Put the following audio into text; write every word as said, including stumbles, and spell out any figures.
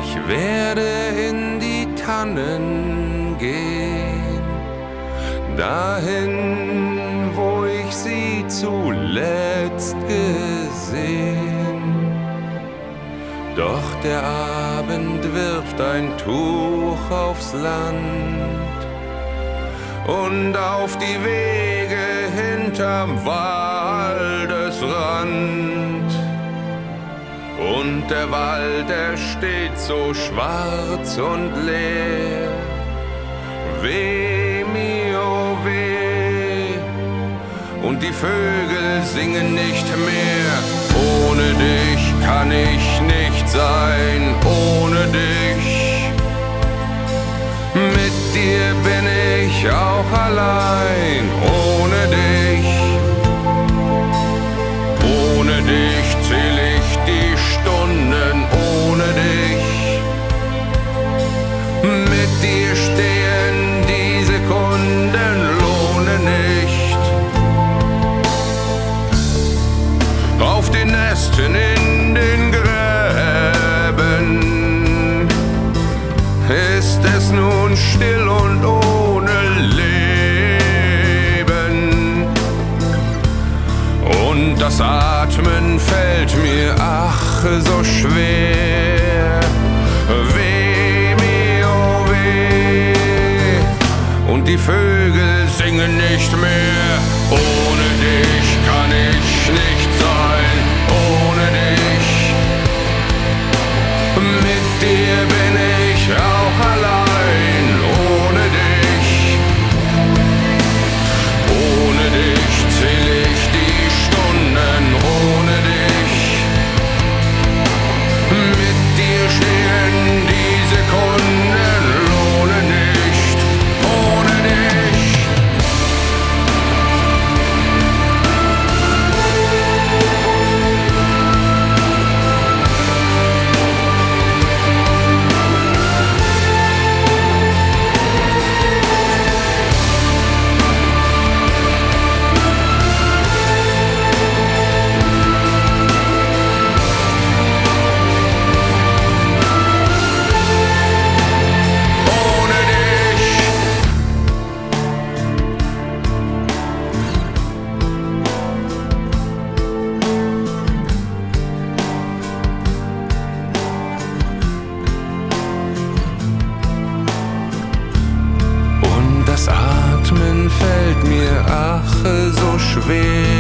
Ich werde in die Tannen gehen, dahin, wo ich sie zuletzt gesehen. Doch der Abend wirft ein Tuch aufs Land und auf die Wege hinterm Waldesrand. Und der Wald, er steht so schwarz und leer. Weh mir, oh weh, und die Vögel singen nicht mehr. Ohne dich kann ich nicht sein, ohne dich. Mit dir bin ich auch allein, ohne dich. Ohne dich zähl ich die Stunden, ohne dich. Mit dir stehen die Sekunden, lohne nicht. Auf den Nesten in den Gräben ist es nun still und ohne Leben. Und das Atmen fällt mir ach so schwer. Weh mir, oh weh, und die Vögel singen nicht mehr. Ohne dich kann ich nicht sein, ohne dich. Mit dir bin ich auch allein, ohne dich. Ohne dich zähl ich die Stunden, ohne dich. Mit dir stehen die Sekunden, lohne nicht, ohne dich. Das Atmen fällt mir ach so schwer.